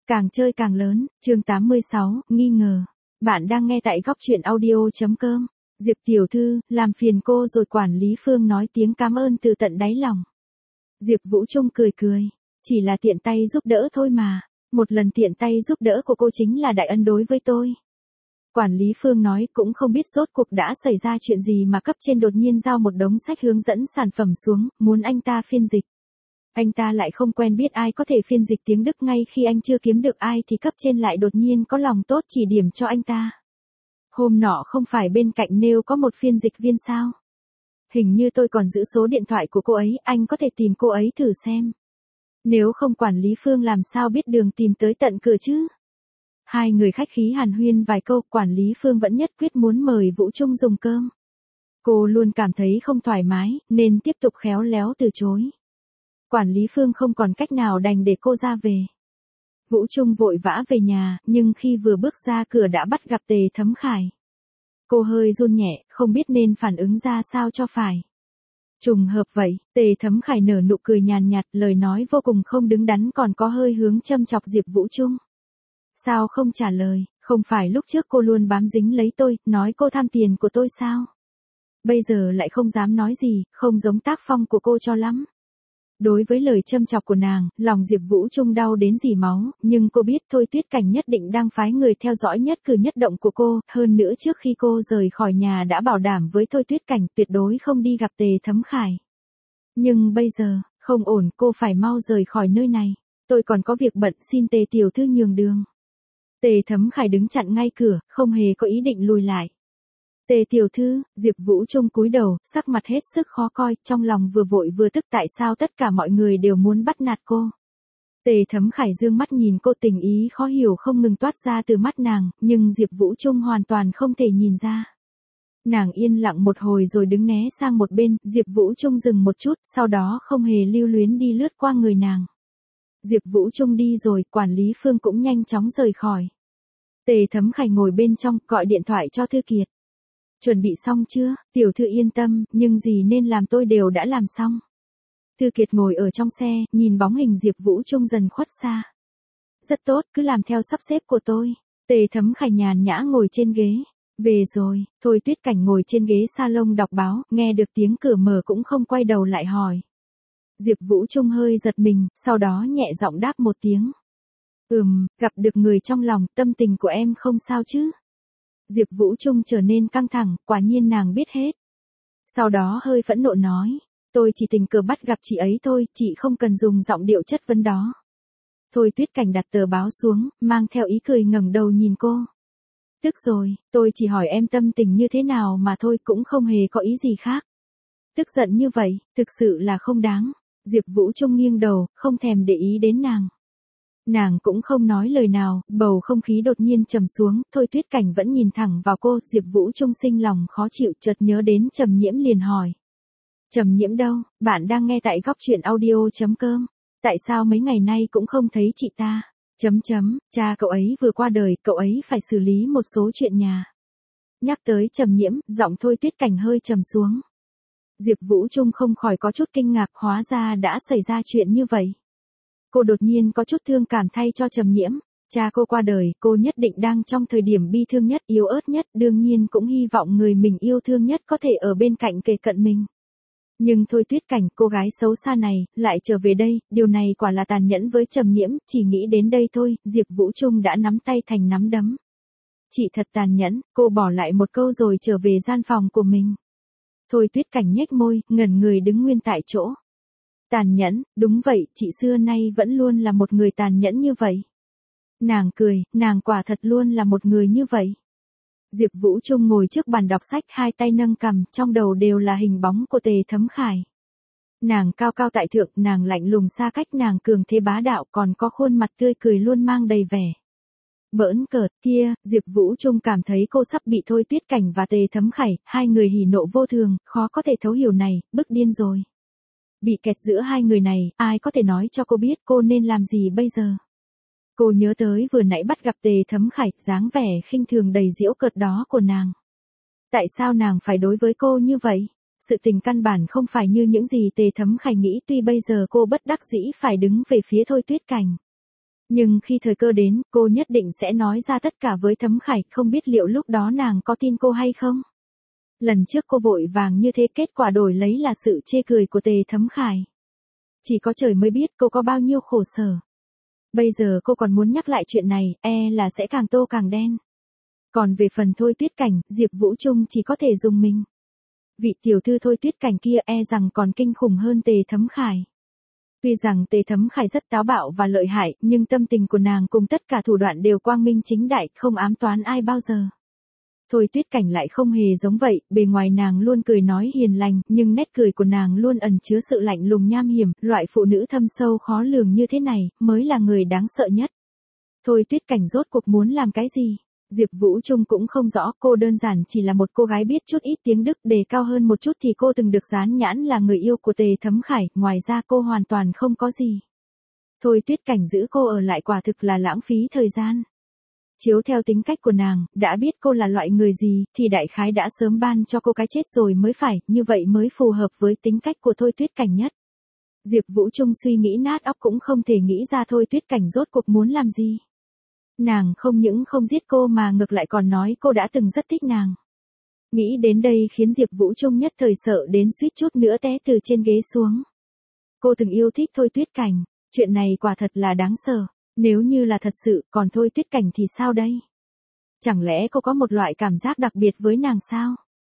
Càng chơi càng lớn, chương 86, nghi ngờ. Bạn đang nghe tại góc truyện audio.com. Diệp tiểu thư, làm phiền cô rồi. Quản lý Phương nói tiếng cảm ơn từ tận đáy lòng. Diệp Vũ Trung cười cười. Chỉ là tiện tay giúp đỡ thôi mà. Một lần tiện tay giúp đỡ của cô chính là đại ân đối với tôi. Quản lý Phương nói cũng không biết rốt cuộc đã xảy ra chuyện gì mà cấp trên đột nhiên giao một đống sách hướng dẫn sản phẩm xuống, muốn anh ta phiên dịch. Anh ta lại không quen biết ai có thể phiên dịch tiếng Đức, ngay khi anh chưa kiếm được ai thì cấp trên lại đột nhiên có lòng tốt chỉ điểm cho anh ta. Hôm nọ không phải bên cạnh nêu có một phiên dịch viên sao? Hình như tôi còn giữ số điện thoại của cô ấy, anh có thể tìm cô ấy thử xem. Nếu không quản lý Phương làm sao biết đường tìm tới tận cửa chứ? Hai người khách khí hàn huyên vài câu, quản lý Phương vẫn nhất quyết muốn mời Vũ Trung dùng cơm. Cô luôn cảm thấy không thoải mái, nên tiếp tục khéo léo từ chối. Quản lý Phương không còn cách nào đành để cô ra về. Vũ Trung vội vã về nhà, nhưng khi vừa bước ra cửa đã bắt gặp Tề Thấm Khải. Cô hơi run nhẹ, không biết nên phản ứng ra sao cho phải. Trùng hợp vậy, Tề Thấm Khải nở nụ cười nhàn nhạt, lời nói vô cùng không đứng đắn còn có hơi hướng châm chọc Diệp Vũ Trung. Sao không trả lời, không phải lúc trước cô luôn bám dính lấy tôi, nói cô tham tiền của tôi sao? Bây giờ lại không dám nói gì, không giống tác phong của cô cho lắm. Đối với lời châm chọc của nàng, lòng Diệp Vũ Trung đau đến rỉ máu, nhưng cô biết Thôi Tuyết Cảnh nhất định đang phái người theo dõi nhất cử nhất động của cô, hơn nữa trước khi cô rời khỏi nhà đã bảo đảm với Thôi Tuyết Cảnh tuyệt đối không đi gặp Tề Thấm Khải. Nhưng bây giờ, không ổn, cô phải mau rời khỏi nơi này. Tôi còn có việc bận, xin Tề tiểu thư nhường đường. Tề Thấm Khải đứng chặn ngay cửa, không hề có ý định lùi lại. Tề tiểu thư, Diệp Vũ Trung cúi đầu, sắc mặt hết sức khó coi, trong lòng vừa vội vừa tức tại sao tất cả mọi người đều muốn bắt nạt cô. Tề Thấm Khải dương mắt nhìn cô, tình ý khó hiểu không ngừng toát ra từ mắt nàng, nhưng Diệp Vũ Trung hoàn toàn không thể nhìn ra. Nàng yên lặng một hồi rồi đứng né sang một bên, Diệp Vũ Trung dừng một chút, sau đó không hề lưu luyến đi lướt qua người nàng. Diệp Vũ Trung đi rồi, quản lý Phương cũng nhanh chóng rời khỏi. Tề Thấm Khải ngồi bên trong, gọi điện thoại cho Thư Kiệt. Chuẩn bị xong chưa? Tiểu thư yên tâm, nhưng gì nên làm tôi đều đã làm xong. Thư Kiệt ngồi ở trong xe, nhìn bóng hình Diệp Vũ Trung dần khuất xa. Rất tốt, cứ làm theo sắp xếp của tôi. Tề Thấm Khải nhàn nhã ngồi trên ghế. Về rồi, Thôi Tuyết Cảnh ngồi trên ghế salon đọc báo, nghe được tiếng cửa mở cũng không quay đầu lại hỏi. Diệp Vũ Trung hơi giật mình, sau đó nhẹ giọng đáp một tiếng. Gặp được người trong lòng, tâm tình của em không sao chứ? Diệp Vũ Trung trở nên căng thẳng, quả nhiên nàng biết hết. Sau đó hơi phẫn nộ nói, tôi chỉ tình cờ bắt gặp chị ấy thôi, chị không cần dùng giọng điệu chất vấn đó. Thôi Tuyết Cảnh đặt tờ báo xuống, mang theo ý cười ngẩng đầu nhìn cô. Tức rồi, tôi chỉ hỏi em tâm tình như thế nào mà thôi, cũng không hề có ý gì khác. Tức giận như vậy, thực sự là không đáng. Diệp Vũ Trung nghiêng đầu, không thèm để ý đến nàng. Nàng cũng không nói lời nào, bầu không khí đột nhiên trầm xuống, Thôi Tuyết Cảnh vẫn nhìn thẳng vào cô, Diệp Vũ Trung sinh lòng khó chịu, chợt nhớ đến Trầm Nhiễm liền hỏi. Trầm Nhiễm đâu? Bạn đang nghe tại góc truyện audio.com. Tại sao mấy ngày nay cũng không thấy chị ta? Cha cậu ấy vừa qua đời, cậu ấy phải xử lý một số chuyện nhà. Nhắc tới Trầm Nhiễm, giọng Thôi Tuyết Cảnh hơi trầm xuống. Diệp Vũ Trung không khỏi có chút kinh ngạc, hóa ra đã xảy ra chuyện như vậy. Cô đột nhiên có chút thương cảm thay cho Trầm Nhiễm. Cha cô qua đời, cô nhất định đang trong thời điểm bi thương nhất, yếu ớt nhất, đương nhiên cũng hy vọng người mình yêu thương nhất có thể ở bên cạnh kề cận mình. Nhưng Thôi Tuyết Cảnh, cô gái xấu xa này, lại trở về đây, điều này quả là tàn nhẫn với Trầm Nhiễm, chỉ nghĩ đến đây thôi, Diệp Vũ Trung đã nắm tay thành nắm đấm. Chị thật tàn nhẫn, cô bỏ lại một câu rồi trở về gian phòng của mình. Thôi Tuyết Cảnh nhếch môi, ngẩn người đứng nguyên tại chỗ. Tàn nhẫn, đúng vậy, chị xưa nay vẫn luôn là một người tàn nhẫn như vậy. Nàng cười, nàng quả thật luôn là một người như vậy. Diệp Vũ Trung ngồi trước bàn đọc sách, hai tay nâng cằm, trong đầu đều là hình bóng của Tề Thấm Khải. Nàng cao cao tại thượng, nàng lạnh lùng xa cách, nàng cường thế bá đạo, còn có khuôn mặt tươi cười luôn mang đầy vẻ bỡn cợt kia. Diệp Vũ Trung cảm thấy cô sắp bị Thôi Tuyết Cảnh và Tề Thấm Khải, hai người hỉ nộ vô thường, khó có thể thấu hiểu này, bức điên rồi. Bị kẹt giữa hai người này, ai có thể nói cho cô biết cô nên làm gì bây giờ? Cô nhớ tới vừa nãy bắt gặp Tề Thấm Khải, dáng vẻ khinh thường đầy giễu cợt đó của nàng. Tại sao nàng phải đối với cô như vậy? Sự tình căn bản không phải như những gì Tề Thấm Khải nghĩ, tuy bây giờ cô bất đắc dĩ phải đứng về phía Thôi Tuyết Cảnh. Nhưng khi thời cơ đến, cô nhất định sẽ nói ra tất cả với Thấm Khải, không biết liệu lúc đó nàng có tin cô hay không? Lần trước cô vội vàng như thế, kết quả đổi lấy là sự chê cười của Tề Thấm Khải. Chỉ có trời mới biết cô có bao nhiêu khổ sở. Bây giờ cô còn muốn nhắc lại chuyện này, là sẽ càng tô càng đen. Còn về phần Thôi Tuyết Cảnh, Diệp Vũ Trung chỉ có thể dùng mình. Vị tiểu thư Thôi Tuyết Cảnh kia rằng còn kinh khủng hơn Tề Thấm Khải. Tuy rằng Tề Thấm Khải rất táo bạo và lợi hại, nhưng tâm tình của nàng cùng tất cả thủ đoạn đều quang minh chính đại, không ám toán ai bao giờ. Thôi Tuyết Cảnh lại không hề giống vậy, bề ngoài nàng luôn cười nói hiền lành, nhưng nét cười của nàng luôn ẩn chứa sự lạnh lùng nham hiểm, loại phụ nữ thâm sâu khó lường như thế này, mới là người đáng sợ nhất. Thôi Tuyết Cảnh rốt cuộc muốn làm cái gì? Diệp Vũ Trung cũng không rõ, cô đơn giản chỉ là một cô gái biết chút ít tiếng Đức, đề cao hơn một chút thì cô từng được dán nhãn là người yêu của Tề Thấm Khải, ngoài ra cô hoàn toàn không có gì. Thôi Tuyết Cảnh giữ cô ở lại quả thực là lãng phí thời gian. Chiếu theo tính cách của nàng, đã biết cô là loại người gì, thì đại khái đã sớm ban cho cô cái chết rồi mới phải, như vậy mới phù hợp với tính cách của Thôi Tuyết Cảnh nhất. Diệp Vũ Trung suy nghĩ nát óc cũng không thể nghĩ ra Thôi Tuyết Cảnh rốt cuộc muốn làm gì. Nàng không những không giết cô mà ngược lại còn nói cô đã từng rất thích nàng. Nghĩ đến đây khiến Diệp Vũ Trung nhất thời sợ đến suýt chút nữa té từ trên ghế xuống. Cô từng yêu thích Thôi Tuyết Cảnh, chuyện này quả thật là đáng sợ. Nếu như là thật sự, còn Thôi Tuyết Cảnh thì sao đây? Chẳng lẽ cô có một loại cảm giác đặc biệt với nàng sao?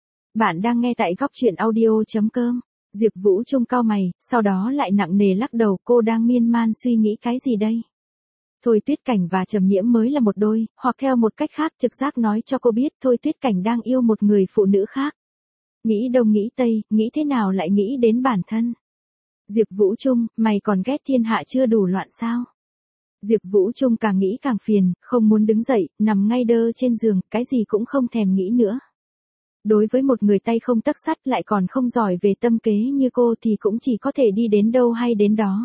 Bạn đang nghe tại góc truyện audio.com. Diệp Vũ Trung cau mày, sau đó lại nặng nề lắc đầu, cô đang miên man suy nghĩ cái gì đây? Thôi Tuyết Cảnh và Trầm Nhiễm mới là một đôi, hoặc theo một cách khác trực giác nói cho cô biết Thôi Tuyết Cảnh đang yêu một người phụ nữ khác. Nghĩ đông nghĩ tây, nghĩ thế nào lại nghĩ đến bản thân? Diệp Vũ Trung, mày còn ghét thiên hạ chưa đủ loạn sao? Diệp Vũ Trung càng nghĩ càng phiền, không muốn đứng dậy, nằm ngay đơ trên giường, cái gì cũng không thèm nghĩ nữa. Đối với một người tay không tấc sắt lại còn không giỏi về tâm kế như cô thì cũng chỉ có thể đi đến đâu hay đến đó.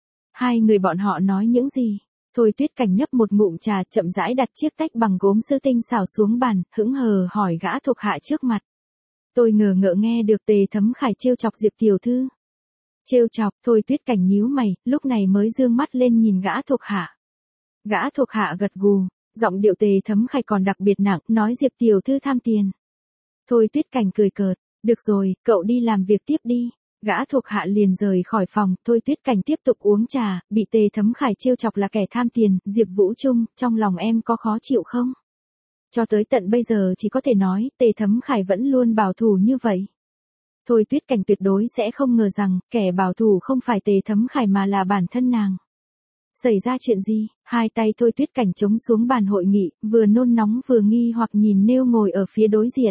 Hai người bọn họ nói những gì? Thôi Tuyết Cảnh nhấp một ngụm trà, chậm rãi đặt chiếc tách bằng gốm sứ tinh xảo xuống bàn, hững hờ hỏi gã thuộc hạ trước mặt. Tôi ngờ ngợ nghe được Tề Thấm Khải trêu chọc Diệp tiểu thư. Trêu chọc, Thôi Tuyết Cảnh nhíu mày, lúc này mới dương mắt lên nhìn gã thuộc hạ. Gã thuộc hạ gật gù, giọng điệu Tề Thấm Khải còn đặc biệt nặng, nói Diệp tiểu thư tham tiền. Thôi Tuyết Cảnh cười cợt, được rồi, cậu đi làm việc tiếp đi. Gã thuộc hạ liền rời khỏi phòng, Thôi Tuyết Cảnh tiếp tục uống trà, bị Tề Thấm Khải trêu chọc là kẻ tham tiền, Diệp Vũ Trung, trong lòng em có khó chịu không? Cho tới tận bây giờ chỉ có thể nói, Tề Thấm Khải vẫn luôn bảo thủ như vậy. Thôi Tuyết Cảnh tuyệt đối sẽ không ngờ rằng, kẻ bảo thủ không phải Tề Thấm Khải mà là bản thân nàng. Xảy ra chuyện gì? Hai tay Thôi Tuyết Cảnh chống xuống bàn hội nghị, vừa nôn nóng vừa nghi hoặc nhìn Nêu ngồi ở phía đối diện.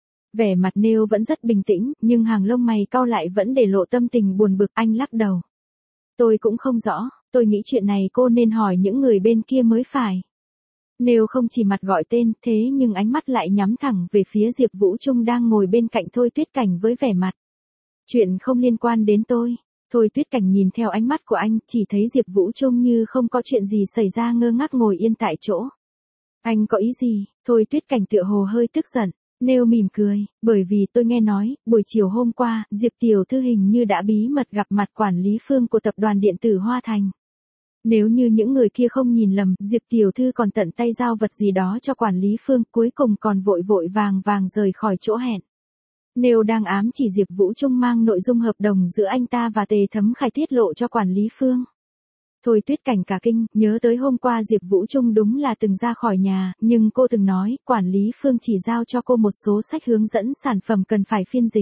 Vẻ mặt Nêu vẫn rất bình tĩnh, nhưng hàng lông mày cau lại vẫn để lộ tâm tình buồn bực, anh lắc đầu. Tôi cũng không rõ, tôi nghĩ chuyện này cô nên hỏi những người bên kia mới phải. Nêu không chỉ mặt gọi tên, thế nhưng ánh mắt lại nhắm thẳng về phía Diệp Vũ Trung đang ngồi bên cạnh Thôi Tuyết Cảnh với vẻ mặt. Chuyện không liên quan đến tôi. Thôi Tuyết Cảnh nhìn theo ánh mắt của anh, chỉ thấy Diệp Vũ Trung như không có chuyện gì xảy ra ngơ ngác ngồi yên tại chỗ. Anh có ý gì? Thôi Tuyết Cảnh tựa hồ hơi tức giận. Nêu mỉm cười, bởi vì tôi nghe nói, buổi chiều hôm qua, Diệp tiểu thư hình như đã bí mật gặp mặt quản lý Phương của tập đoàn điện tử Hoa Thành. Nếu như những người kia không nhìn lầm, Diệp tiểu thư còn tận tay giao vật gì đó cho quản lý Phương, cuối cùng còn vội vội vàng rời khỏi chỗ hẹn. Nêu đang ám chỉ Diệp Vũ Trung mang nội dung hợp đồng giữa anh ta và Tề Thấm Khải tiết lộ cho quản lý Phương. Thôi Tuyết Cảnh cả kinh, nhớ tới hôm qua Diệp Vũ Trung đúng là từng ra khỏi nhà, nhưng cô từng nói, quản lý Phương chỉ giao cho cô một số sách hướng dẫn sản phẩm cần phải phiên dịch.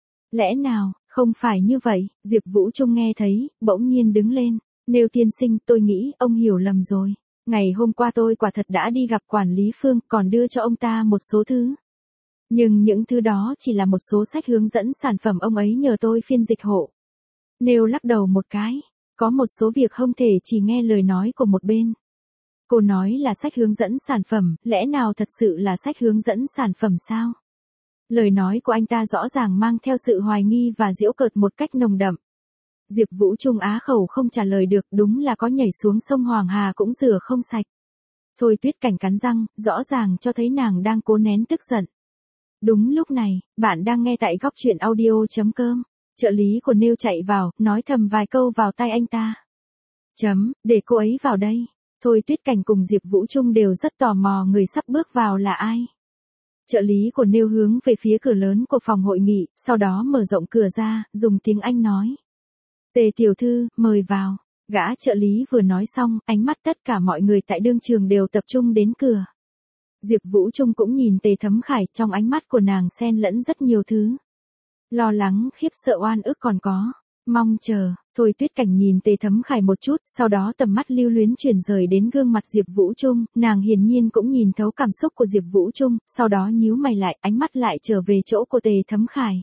Lẽ nào, không phải như vậy? Diệp Vũ Trung nghe thấy, bỗng nhiên đứng lên. Nêu tiên sinh, tôi nghĩ, ông hiểu lầm rồi. Ngày hôm qua tôi quả thật đã đi gặp quản lý Phương, còn đưa cho ông ta một số thứ. Nhưng những thứ đó chỉ là một số sách hướng dẫn sản phẩm ông ấy nhờ tôi phiên dịch hộ. Nêu lắc đầu một cái. Có một số việc không thể chỉ nghe lời nói của một bên. Cô nói là sách hướng dẫn sản phẩm, lẽ nào thật sự là sách hướng dẫn sản phẩm sao? Lời nói của anh ta rõ ràng mang theo sự hoài nghi và giễu cợt một cách nồng đậm. Diệp Vũ Trung á khẩu không trả lời được, đúng là có nhảy xuống sông Hoàng Hà cũng rửa không sạch. Thôi Tuyết Cảnh cắn răng, rõ ràng cho thấy nàng đang cố nén tức giận. Đúng lúc này, bạn đang nghe tại góc truyện audio.com. Trợ lý của Nêu chạy vào, nói thầm vài câu vào tai anh ta. Để cô ấy vào đây. Thôi Tuyết Cảnh cùng Diệp Vũ Trung đều rất tò mò người sắp bước vào là ai. Trợ lý của Nêu hướng về phía cửa lớn của phòng hội nghị, sau đó mở rộng cửa ra, dùng tiếng Anh nói. Tề tiểu thư, mời vào. Gã trợ lý vừa nói xong, ánh mắt tất cả mọi người tại đương trường đều tập trung đến cửa. Diệp Vũ Trung cũng nhìn Tề Thấm Khải, trong ánh mắt của nàng xen lẫn rất nhiều thứ. Lo lắng, khiếp sợ, oan ức còn có. Mong chờ. Thôi Tuyết Cảnh nhìn Tề Thấm Khải một chút, sau đó tầm mắt lưu luyến chuyển rời đến gương mặt Diệp Vũ Trung, nàng hiển nhiên cũng nhìn thấu cảm xúc của Diệp Vũ Trung, sau đó nhíu mày lại, ánh mắt lại trở về chỗ của Tề Thấm Khải.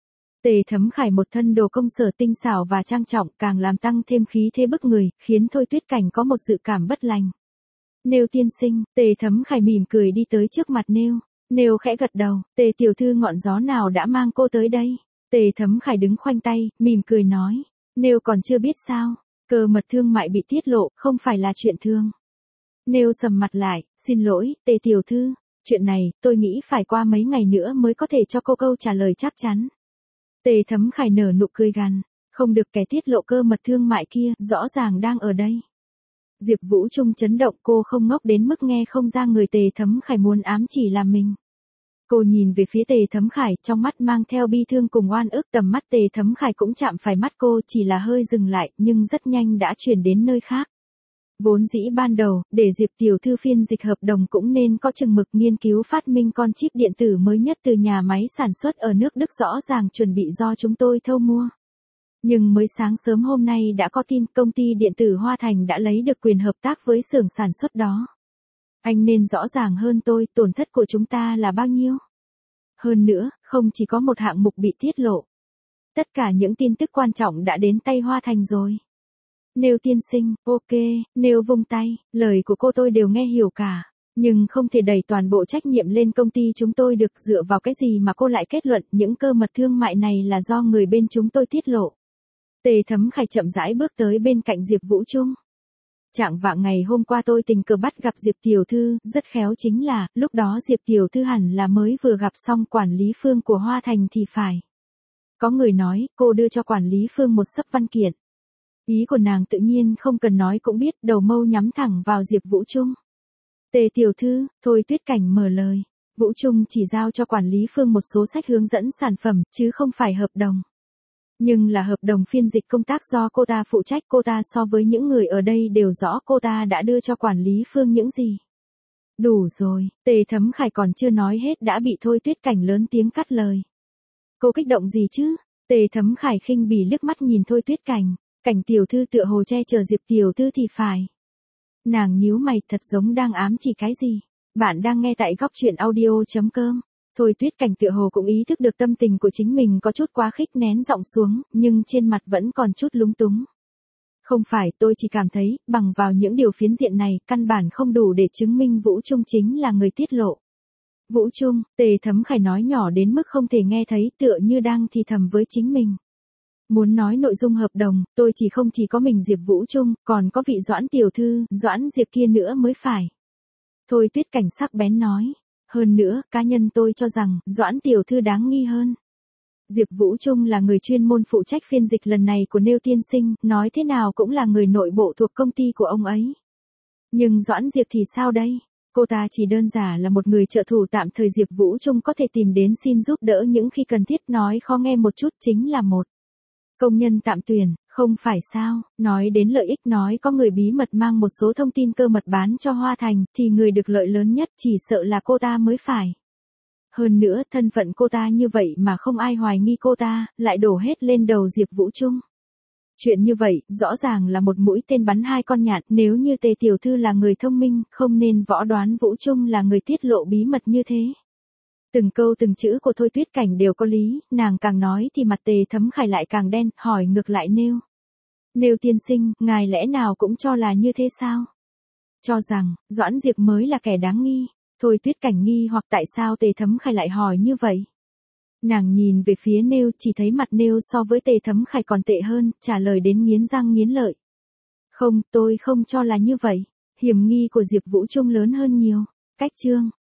Tề Thấm Khải một thân đồ công sở tinh xảo và trang trọng, càng làm tăng thêm khí thế bức người, khiến Thôi Tuyết Cảnh có một dự cảm bất lành. Nêu tiên sinh, Tề Thấm Khải mỉm cười đi tới trước mặt Nêu. Nêu khẽ gật đầu, Tề tiểu thư ngọn gió nào đã mang cô tới đây? Tề Thấm Khải đứng khoanh tay, mỉm cười nói. Nêu còn chưa biết sao, cơ mật thương mại bị tiết lộ, không phải là chuyện thương. Nêu sầm mặt lại, xin lỗi, Tề tiểu thư, chuyện này, tôi nghĩ phải qua mấy ngày nữa mới có thể cho cô câu trả lời chắc chắn. Tề Thấm Khải nở nụ cười gằn, không được, kẻ tiết lộ cơ mật thương mại kia, rõ ràng đang ở đây. Diệp Vũ Trung chấn động, cô không ngốc đến mức nghe không ra người Tề Thấm Khải muốn ám chỉ là mình. Cô nhìn về phía Tề Thấm Khải, trong mắt mang theo bi thương cùng oan ức, tầm mắt Tề Thấm Khải cũng chạm phải mắt cô, chỉ là hơi dừng lại, nhưng rất nhanh đã chuyển đến nơi khác. Vốn dĩ ban đầu, để Diệp tiểu thư phiên dịch hợp đồng cũng nên có chừng mực, nghiên cứu phát minh con chip điện tử mới nhất từ nhà máy sản xuất ở nước Đức, rõ ràng chuẩn bị do chúng tôi thâu mua. Nhưng mới sáng sớm hôm nay đã có tin công ty điện tử Hoa Thành đã lấy được quyền hợp tác với xưởng sản xuất đó. Anh nên rõ ràng hơn tôi, tổn thất của chúng ta là bao nhiêu. Hơn nữa, không chỉ có một hạng mục bị tiết lộ. Tất cả những tin tức quan trọng đã đến tay Hoa Thành rồi. Nêu tiên sinh, ok, Nêu vung tay, lời của cô tôi đều nghe hiểu cả. Nhưng không thể đẩy toàn bộ trách nhiệm lên công ty chúng tôi được, dựa vào cái gì mà cô lại kết luận những cơ mật thương mại này là do người bên chúng tôi tiết lộ. Tề Thấm Khải chậm rãi bước tới bên cạnh Diệp Vũ Trung. Trạng vạng ngày hôm qua tôi tình cờ bắt gặp Diệp tiểu thư, rất khéo chính là, lúc đó Diệp tiểu thư hẳn là mới vừa gặp xong quản lý Phương của Hoa Thành thì phải. Có người nói, cô đưa cho quản lý Phương một xấp văn kiện. Ý của nàng tự nhiên không cần nói cũng biết, đầu mâu nhắm thẳng vào Diệp Vũ Trung. Tề tiểu thư, Thôi Tuyết Cảnh mở lời. Vũ Trung chỉ giao cho quản lý Phương một số sách hướng dẫn sản phẩm, chứ không phải hợp đồng. Nhưng là hợp đồng phiên dịch công tác do cô ta phụ trách, cô ta so với những người ở đây đều rõ cô ta đã đưa cho quản lý Phương những gì. Đủ rồi, Tề Thấm Khải còn chưa nói hết đã bị Thôi Tuyết Cảnh lớn tiếng cắt lời. Cô kích động gì chứ? Tề Thấm Khải khinh bỉ liếc mắt nhìn Thôi Tuyết Cảnh, Cảnh tiểu thư tựa hồ che chở Diệp tiểu thư thì phải. Nàng nhíu mày, thật giống đang ám chỉ cái gì. Bạn đang nghe tại góc truyện audio.com. Thôi Tuyết Cảnh tựa hồ cũng ý thức được tâm tình của chính mình có chút quá khích, nén giọng xuống, nhưng trên mặt vẫn còn chút lúng túng. Không phải, tôi chỉ cảm thấy, bằng vào những điều phiến diện này, căn bản không đủ để chứng minh Vũ Trung chính là người tiết lộ. Vũ Trung, Tề Thấm Khải nói nhỏ đến mức không thể nghe thấy, tựa như đang thì thầm với chính mình. Muốn nói nội dung hợp đồng, tôi không chỉ có mình Diệp Vũ Trung, còn có vị Doãn tiểu thư, Doãn Diệp kia nữa mới phải. Thôi Tuyết Cảnh sắc bén nói. Hơn nữa, cá nhân tôi cho rằng, Doãn tiểu thư đáng nghi hơn. Diệp Vũ Trung là người chuyên môn phụ trách phiên dịch lần này của Nêu tiên sinh, nói thế nào cũng là người nội bộ thuộc công ty của ông ấy. Nhưng Doãn Diệp thì sao đây? Cô ta chỉ đơn giản là một người trợ thủ tạm thời, Diệp Vũ Trung có thể tìm đến xin giúp đỡ những khi cần thiết, nói khó nghe một chút chính là một công nhân tạm tuyển, không phải sao? Nói đến lợi ích, nói có người bí mật mang một số thông tin cơ mật bán cho Hoa Thành, thì người được lợi lớn nhất chỉ sợ là cô ta mới phải. Hơn nữa, thân phận cô ta như vậy mà không ai hoài nghi cô ta, lại đổ hết lên đầu Diệp Vũ Trung. Chuyện như vậy, rõ ràng là một mũi tên bắn hai con nhạn, nếu như Tề tiểu thư là người thông minh, không nên võ đoán Vũ Trung là người tiết lộ bí mật như thế. Từng câu từng chữ của Thôi Tuyết Cảnh đều có lý, nàng càng nói thì mặt Tề Thấm Khải lại càng đen, hỏi ngược lại Nêu. Nêu tiên sinh, ngài lẽ nào cũng cho là như thế sao? Cho rằng, Doãn Diệp mới là kẻ đáng nghi. Thôi Tuyết Cảnh nghi hoặc tại sao Tề Thấm Khải lại hỏi như vậy. Nàng nhìn về phía Nêu, chỉ thấy mặt Nêu so với Tề Thấm Khải còn tệ hơn, trả lời đến nghiến răng nghiến lợi. Không, tôi không cho là như vậy. Hiểm nghi của Diệp Vũ Trung lớn hơn nhiều. Cách chương.